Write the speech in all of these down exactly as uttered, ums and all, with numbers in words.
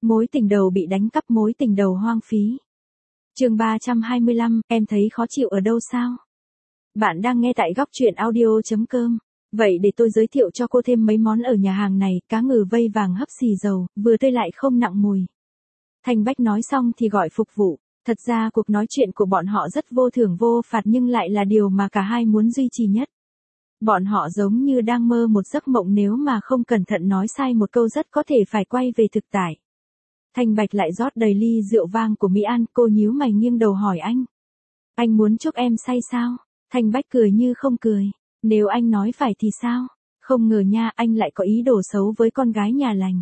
Mối tình đầu bị đánh cắp, mối tình đầu hoang phí. Chương ba trăm hai mươi lăm, em thấy khó chịu ở đâu sao? Bạn đang nghe tại góc truyện audio chấm com. Vậy để tôi giới thiệu cho cô thêm mấy món ở nhà hàng này, cá ngừ vây vàng hấp xì dầu, vừa tươi lại không nặng mùi. Thanh Bách nói xong thì gọi phục vụ. Thật ra cuộc nói chuyện của bọn họ rất vô thưởng vô phạt nhưng lại là điều mà cả hai muốn duy trì nhất. Bọn họ giống như đang mơ một giấc mộng, nếu mà không cẩn thận nói sai một câu rất có thể phải quay về thực tại. Thanh Bạch lại rót đầy ly rượu vang của Mỹ An, cô nhíu mày nghiêng đầu hỏi anh. Anh muốn chúc em say sao? Thanh Bách cười như không cười. Nếu anh nói phải thì sao? Không ngờ nha, anh lại có ý đồ xấu với con gái nhà lành.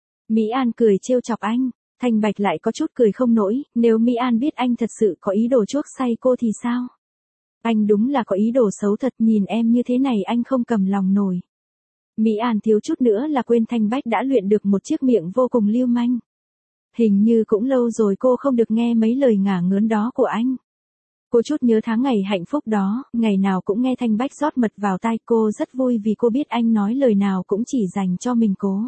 Mỹ An cười trêu chọc anh. Thanh Bạch lại có chút cười không nổi, nếu Mỹ An biết anh thật sự có ý đồ chuốc say cô thì sao? Anh đúng là có ý đồ xấu thật, nhìn em như thế này anh không cầm lòng nổi. Mỹ An thiếu chút nữa là quên Thanh Bách đã luyện được một chiếc miệng vô cùng lưu manh. Hình như cũng lâu rồi cô không được nghe mấy lời ngả ngớn đó của anh. Cô chút nhớ tháng ngày hạnh phúc đó, ngày nào cũng nghe Thanh Bách rót mật vào tai, cô rất vui vì cô biết anh nói lời nào cũng chỉ dành cho mình cô.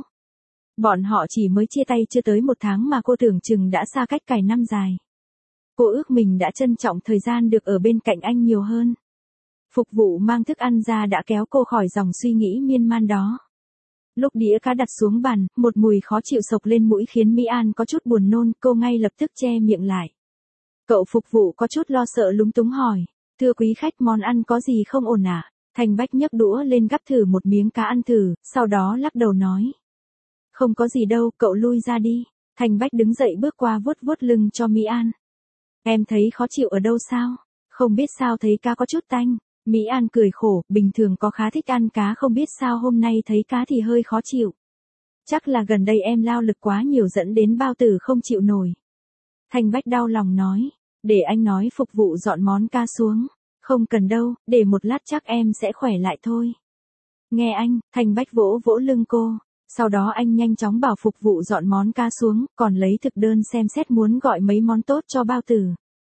Bọn họ chỉ mới chia tay chưa tới một tháng mà cô tưởng chừng đã xa cách cài năm dài. Cô ước mình đã trân trọng thời gian được ở bên cạnh anh nhiều hơn. Phục vụ mang thức ăn ra đã kéo cô khỏi dòng suy nghĩ miên man đó. Lúc đĩa cá đặt xuống bàn, một mùi khó chịu sộc lên mũi khiến Mỹ An có chút buồn nôn, cô ngay lập tức che miệng lại. Cậu phục vụ có chút lo sợ lúng túng hỏi, thưa quý khách, món ăn có gì không ổn à? Thanh Bách nhấc đũa lên gắp thử một miếng cá ăn thử, sau đó lắc đầu nói. Không có gì đâu, cậu lui ra đi. Thanh Bách đứng dậy bước qua vuốt vuốt lưng cho Mỹ An. Em thấy khó chịu ở đâu sao? Không biết sao thấy cá có chút tanh. Mỹ An cười khổ, bình thường có khá thích ăn cá, không biết sao hôm nay thấy cá thì hơi khó chịu. Chắc là gần đây em lao lực quá nhiều dẫn đến bao tử không chịu nổi. Thanh Bách đau lòng nói, để anh nói phục vụ dọn món cá xuống. Không cần đâu, để một lát chắc em sẽ khỏe lại thôi. Nghe anh, Thanh Bách vỗ vỗ lưng cô. Sau đó anh nhanh chóng bảo phục vụ dọn món cá xuống, còn lấy thực đơn xem xét muốn gọi mấy món tốt cho bao tử.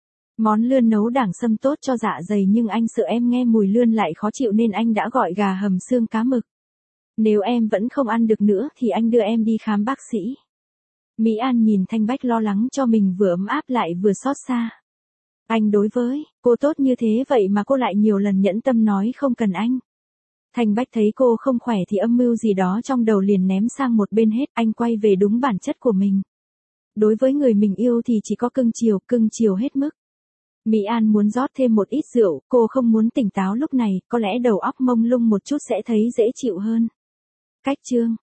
Món lươn nấu đảng sâm tốt cho dạ dày nhưng anh sợ em nghe mùi lươn lại khó chịu nên anh đã gọi gà hầm xương cá mực. Nếu em vẫn không ăn được nữa thì anh đưa em đi khám bác sĩ. Mỹ An nhìn Thanh Bách lo lắng cho mình, vừa ấm áp lại vừa xót xa. Anh đối với cô tốt như thế vậy mà cô lại nhiều lần nhẫn tâm nói không cần anh. Thanh Bách thấy cô không khỏe thì âm mưu gì đó trong đầu liền ném sang một bên hết, anh quay về đúng bản chất của mình. Đối với người mình yêu thì chỉ có cưng chiều, cưng chiều hết mức. Mỹ An muốn rót thêm một ít rượu, cô không muốn tỉnh táo lúc này, có lẽ đầu óc mông lung một chút sẽ thấy dễ chịu hơn. Cách chương